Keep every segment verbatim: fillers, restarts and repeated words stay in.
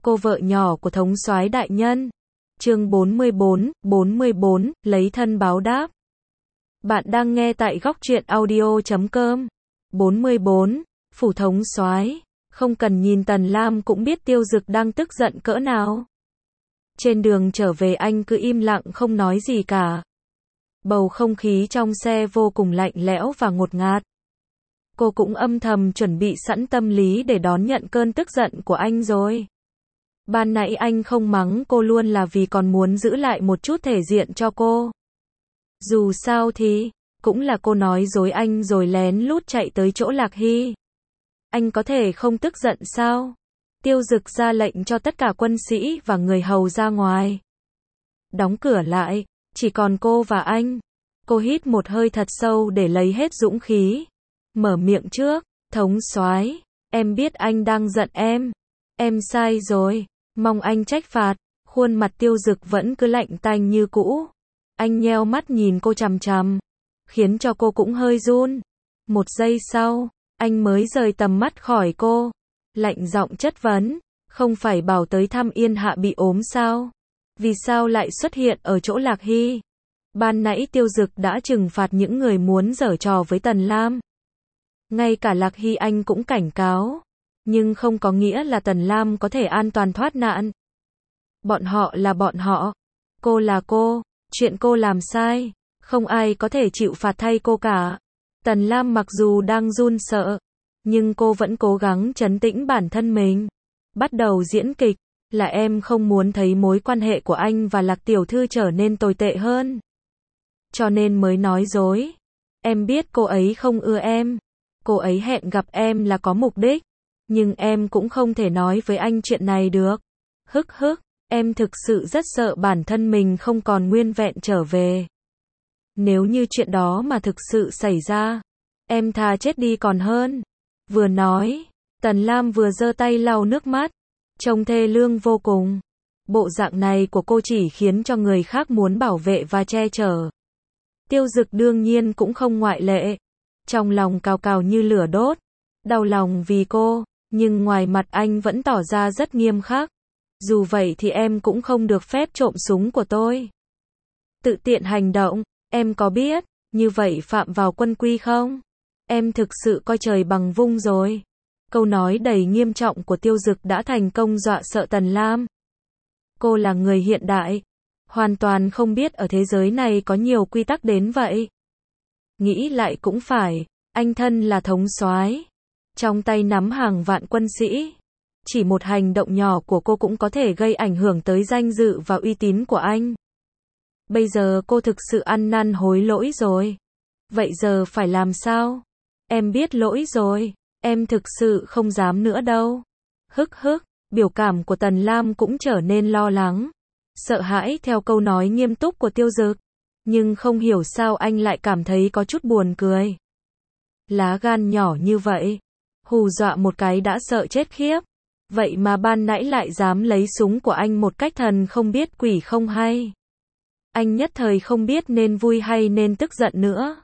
cô vợ nhỏ của thống soái đại nhân. Chương bốn mươi bốn, bốn mươi bốn, lấy thân báo đáp. Bạn đang nghe tại góc truyện audio chấm com. bốn mươi bốn, phủ thống soái. Không cần nhìn Tần Lam cũng biết Tiêu Dực đang tức giận cỡ nào. Trên đường trở về anh cứ im lặng không nói gì cả. Bầu không khí trong xe vô cùng lạnh lẽo và ngột ngạt. Cô cũng âm thầm chuẩn bị sẵn tâm lý để đón nhận cơn tức giận của anh rồi. Ban nãy anh không mắng cô luôn là vì còn muốn giữ lại một chút thể diện cho cô. Dù sao thì, cũng là cô nói dối anh rồi lén lút chạy tới chỗ Lạc Hy. Anh có thể không tức giận sao? Tiêu Dực ra lệnh cho tất cả quân sĩ và người hầu ra ngoài. Đóng cửa lại, chỉ còn cô và anh. Cô hít một hơi thật sâu để lấy hết dũng khí. Mở miệng trước, thống soái, em biết anh đang giận em. Em sai rồi, mong anh trách phạt. Khuôn mặt Tiêu Dực vẫn cứ lạnh tanh như cũ. Anh nheo mắt nhìn cô chằm chằm, khiến cho cô cũng hơi run. Một giây sau, anh mới rời tầm mắt khỏi cô. Lạnh giọng chất vấn, không phải bảo tới thăm Yên Hạ bị ốm sao? Vì sao lại xuất hiện ở chỗ Lạc Hy? Ban nãy Tiêu Dực đã trừng phạt những người muốn giở trò với Tần Lam. Ngay cả Lạc Hy anh cũng cảnh cáo. Nhưng không có nghĩa là Tần Lam có thể an toàn thoát nạn. Bọn họ là bọn họ. Cô là cô. Chuyện cô làm sai. Không ai có thể chịu phạt thay cô cả. Tần Lam mặc dù đang run sợ. Nhưng cô vẫn cố gắng trấn tĩnh bản thân mình. Bắt đầu diễn kịch. Là em không muốn thấy mối quan hệ của anh và Lạc tiểu thư trở nên tồi tệ hơn. Cho nên mới nói dối. Em biết cô ấy không ưa em. Cô ấy hẹn gặp em là có mục đích. Nhưng em cũng không thể nói với anh chuyện này được. Hức hức, em thực sự rất sợ bản thân mình không còn nguyên vẹn trở về. Nếu như chuyện đó mà thực sự xảy ra, em thà chết đi còn hơn. Vừa nói, Tần Lam vừa giơ tay lau nước mắt. Trông thê lương vô cùng. Bộ dạng này của cô chỉ khiến cho người khác muốn bảo vệ và che chở. Tiêu Dực đương nhiên cũng không ngoại lệ. Trong lòng cào cào như lửa đốt. Đau lòng vì cô, nhưng ngoài mặt anh vẫn tỏ ra rất nghiêm khắc. Dù vậy thì em cũng không được phép trộm súng của tôi. Tự tiện hành động, em có biết, như vậy phạm vào quân quy không? Em thực sự coi trời bằng vung rồi. Câu nói đầy nghiêm trọng của Tiêu Dực đã thành công dọa sợ Tần Lam. Cô là người hiện đại. Hoàn toàn không biết ở thế giới này có nhiều quy tắc đến vậy. Nghĩ lại cũng phải, anh thân là thống soái. Trong tay nắm hàng vạn quân sĩ. Chỉ một hành động nhỏ của cô cũng có thể gây ảnh hưởng tới danh dự và uy tín của anh. Bây giờ cô thực sự ăn năn hối lỗi rồi. Vậy giờ phải làm sao? Em biết lỗi rồi. Em thực sự không dám nữa đâu. Hức hức, biểu cảm của Tần Lam cũng trở nên lo lắng. Sợ hãi theo câu nói nghiêm túc của Tiêu Dực. Nhưng không hiểu sao anh lại cảm thấy có chút buồn cười. Lá gan nhỏ như vậy. Hù dọa một cái đã sợ chết khiếp. Vậy mà ban nãy lại dám lấy súng của anh một cách thần không biết quỷ không hay. Anh nhất thời không biết nên vui hay nên tức giận nữa.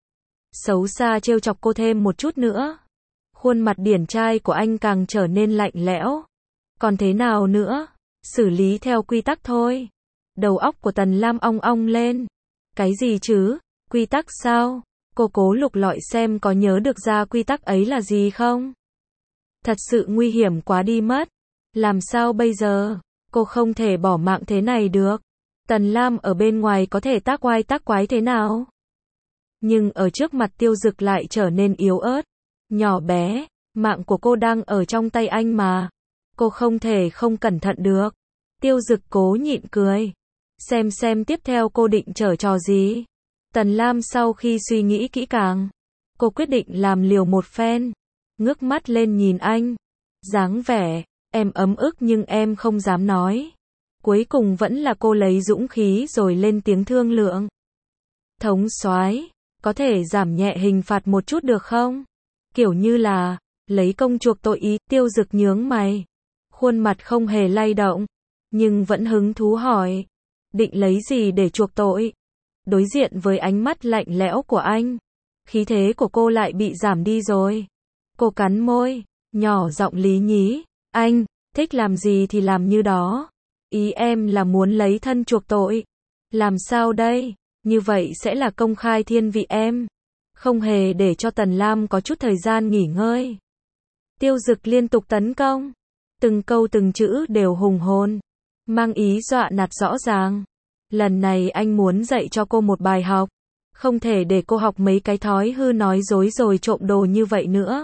Xấu xa trêu chọc cô thêm một chút nữa. Khuôn mặt điển trai của anh càng trở nên lạnh lẽo. Còn thế nào nữa? Xử lý theo quy tắc thôi. Đầu óc của Tần Lam ong ong lên. Cái gì chứ? Quy tắc sao? Cô cố lục lọi xem có nhớ được ra quy tắc ấy là gì không? Thật sự nguy hiểm quá đi mất. Làm sao bây giờ? Cô không thể bỏ mạng thế này được. Tần Lam ở bên ngoài có thể tác oai tác quái thế nào? Nhưng ở trước mặt Tiêu Dực lại trở nên yếu ớt. Nhỏ bé, mạng của cô đang ở trong tay anh mà. Cô không thể không cẩn thận được. Tiêu Dực cố nhịn cười. Xem xem tiếp theo cô định giở trò gì. Tần Lam sau khi suy nghĩ kỹ càng. Cô quyết định làm liều một phen. Ngước mắt lên nhìn anh. Dáng vẻ, em ấm ức nhưng em không dám nói. Cuối cùng vẫn là cô lấy dũng khí rồi lên tiếng thương lượng. Thống soái, có thể giảm nhẹ hình phạt một chút được không? Kiểu như là, lấy công chuộc tội ý. Tiêu Dực nhướng mày. Khuôn mặt không hề lay động. Nhưng vẫn hứng thú hỏi. Định lấy gì để chuộc tội? Đối diện với ánh mắt lạnh lẽo của anh. Khí thế của cô lại bị giảm đi rồi. Cô cắn môi, nhỏ giọng lý nhí. Anh, thích làm gì thì làm như đó. Ý em là muốn lấy thân chuộc tội. Làm sao đây? Như vậy sẽ là công khai thiên vị em. Không hề để cho Tần Lam có chút thời gian nghỉ ngơi. Tiêu Dực liên tục tấn công. Từng câu từng chữ đều hùng hồn. Mang ý dọa nạt rõ ràng. Lần này anh muốn dạy cho cô một bài học. Không thể để cô học mấy cái thói hư nói dối rồi trộm đồ như vậy nữa.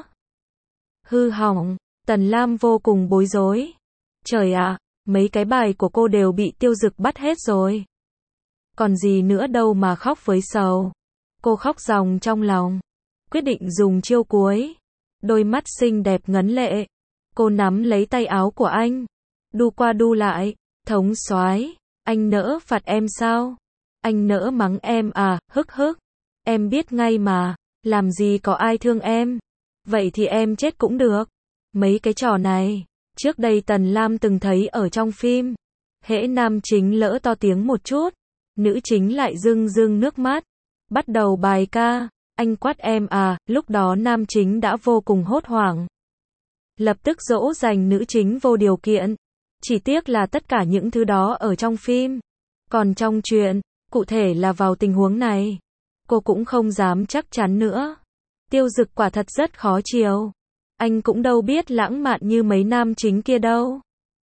Hư hỏng. Tần Lam vô cùng bối rối. Trời ạ, mấy cái bài của cô đều bị Tiêu Dực bắt hết rồi. Còn gì nữa đâu mà khóc với sầu. Cô khóc ròng trong lòng. Quyết định dùng chiêu cuối. Đôi mắt xinh đẹp ngấn lệ. Cô nắm lấy tay áo của anh. Đu qua đu lại. Thống soái, anh nỡ phạt em sao? Anh nỡ mắng em à, hức hức. Em biết ngay mà, làm gì có ai thương em. Vậy thì em chết cũng được. Mấy cái trò này, trước đây Tần Lam từng thấy ở trong phim. Hễ nam chính lỡ to tiếng một chút, nữ chính lại rưng rưng nước mắt. Bắt đầu bài ca, anh quát em à, lúc đó nam chính đã vô cùng hốt hoảng. Lập tức dỗ dành nữ chính vô điều kiện. Chỉ tiếc là tất cả những thứ đó ở trong phim. Còn trong chuyện, cụ thể là vào tình huống này, cô cũng không dám chắc chắn nữa. Tiêu Dực quả thật rất khó chiều. Anh cũng đâu biết lãng mạn như mấy nam chính kia đâu.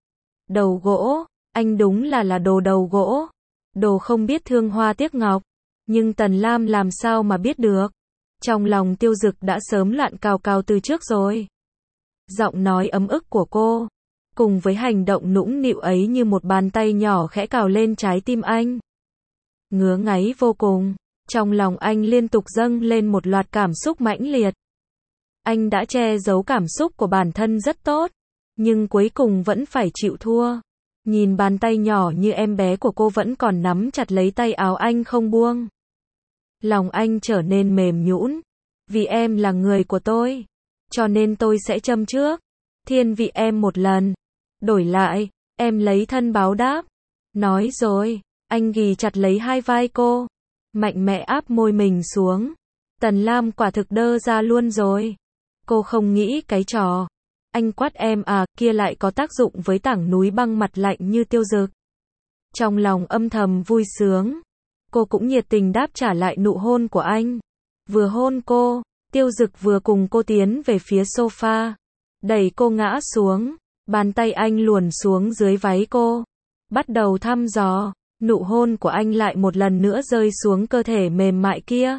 Đầu gỗ, anh đúng là là đồ đầu gỗ. Đồ không biết thương hoa tiếc ngọc. Nhưng Tần Lam làm sao mà biết được. Trong lòng Tiêu Dực đã sớm loạn cào cào từ trước rồi. Giọng nói ấm ức của cô, cùng với hành động nũng nịu ấy như một bàn tay nhỏ khẽ cào lên trái tim anh. Ngứa ngáy vô cùng, trong lòng anh liên tục dâng lên một loạt cảm xúc mãnh liệt. Anh đã che giấu cảm xúc của bản thân rất tốt, nhưng cuối cùng vẫn phải chịu thua. Nhìn bàn tay nhỏ như em bé của cô vẫn còn nắm chặt lấy tay áo anh không buông. Lòng anh trở nên mềm nhũn, vì em là người của tôi, cho nên tôi sẽ châm trước, thiên vị em một lần. Đổi lại, em lấy thân báo đáp. Nói rồi, anh ghì chặt lấy hai vai cô, mạnh mẽ áp môi mình xuống. Tần Lam quả thực đơ ra luôn rồi. Cô không nghĩ cái trò anh quát em à kia lại có tác dụng với tảng núi băng mặt lạnh như Tiêu Dực. Trong lòng âm thầm vui sướng, cô cũng nhiệt tình đáp trả lại nụ hôn của anh. Vừa hôn cô, Tiêu Dực vừa cùng cô tiến về phía sofa, đẩy cô ngã xuống. Bàn tay anh luồn xuống dưới váy cô, bắt đầu thăm dò. Nụ hôn của anh lại một lần nữa rơi xuống cơ thể mềm mại kia.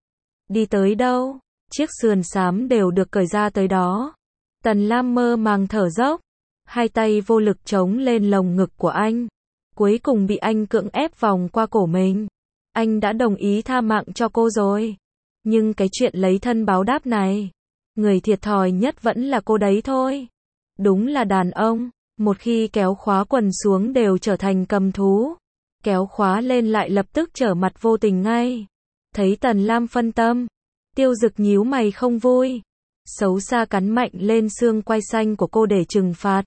Đi tới đâu, chiếc sườn xám đều được cởi ra tới đó. Tần Lam mơ màng thở dốc, hai tay vô lực chống lên lồng ngực của anh, cuối cùng bị anh cưỡng ép vòng qua cổ mình. Anh đã đồng ý tha mạng cho cô rồi, nhưng cái chuyện lấy thân báo đáp này, người thiệt thòi nhất vẫn là cô đấy thôi. Đúng là đàn ông, một khi kéo khóa quần xuống đều trở thành cầm thú. Kéo khóa lên lại lập tức trở mặt vô tình ngay. Thấy Tần Lam phân tâm, Tiêu Dực nhíu mày không vui, xấu xa cắn mạnh lên xương quai xanh của cô để trừng phạt.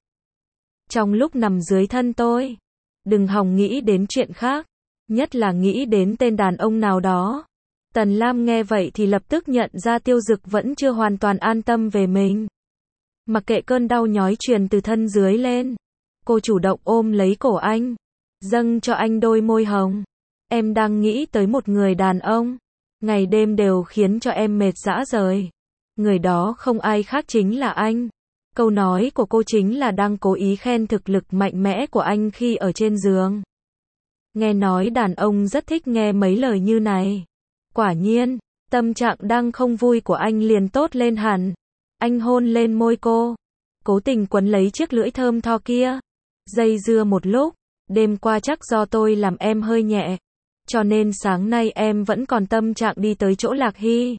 Trong lúc nằm dưới thân tôi, đừng hòng nghĩ đến chuyện khác, nhất là nghĩ đến tên đàn ông nào đó. Tần Lam nghe vậy thì lập tức nhận ra Tiêu Dực vẫn chưa hoàn toàn an tâm về mình. Mặc kệ cơn đau nhói truyền từ thân dưới lên, cô chủ động ôm lấy cổ anh, dâng cho anh đôi môi hồng. Em đang nghĩ tới một người đàn ông, ngày đêm đều khiến cho em mệt rã rời. Người đó không ai khác chính là anh. Câu nói của cô chính là đang cố ý khen thực lực mạnh mẽ của anh khi ở trên giường. Nghe nói đàn ông rất thích nghe mấy lời như này. Quả nhiên, tâm trạng đang không vui của anh liền tốt lên hẳn. Anh hôn lên môi cô, cố tình quấn lấy chiếc lưỡi thơm tho kia. Dây dưa một lúc, đêm qua chắc do tôi làm em hơi nhẹ, cho nên sáng nay em vẫn còn tâm trạng đi tới chỗ Lạc Hy.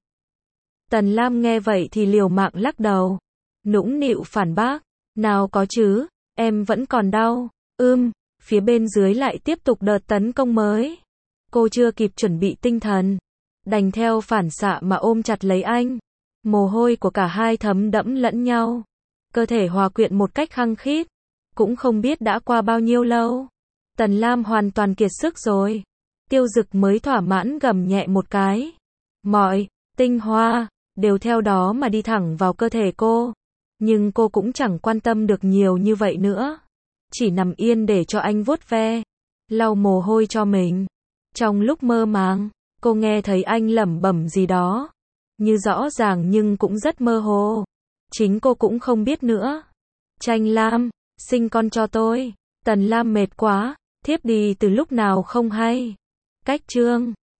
Tần Lam nghe vậy thì liều mạng lắc đầu, nũng nịu phản bác, nào có chứ, em vẫn còn đau. Ưm, phía bên dưới lại tiếp tục đợt tấn công mới. Cô chưa kịp chuẩn bị tinh thần, đành theo phản xạ mà ôm chặt lấy anh. Mồ hôi của cả hai thấm đẫm lẫn nhau, cơ thể hòa quyện một cách khăng khít. Cũng không biết đã qua bao nhiêu lâu, Tần Lam hoàn toàn kiệt sức rồi. Tiêu Dực mới thỏa mãn gầm nhẹ một cái. Mọi tinh hoa đều theo đó mà đi thẳng vào cơ thể cô. Nhưng cô cũng chẳng quan tâm được nhiều như vậy nữa. Chỉ nằm yên để cho anh vuốt ve, lau mồ hôi cho mình. Trong lúc mơ màng, cô nghe thấy anh lẩm bẩm gì đó. Như rõ ràng nhưng cũng rất mơ hồ. Chính cô cũng không biết nữa. Tranh Lam, sinh con cho tôi. Tần Lam mệt quá, thiếp đi từ lúc nào không hay. Cách chương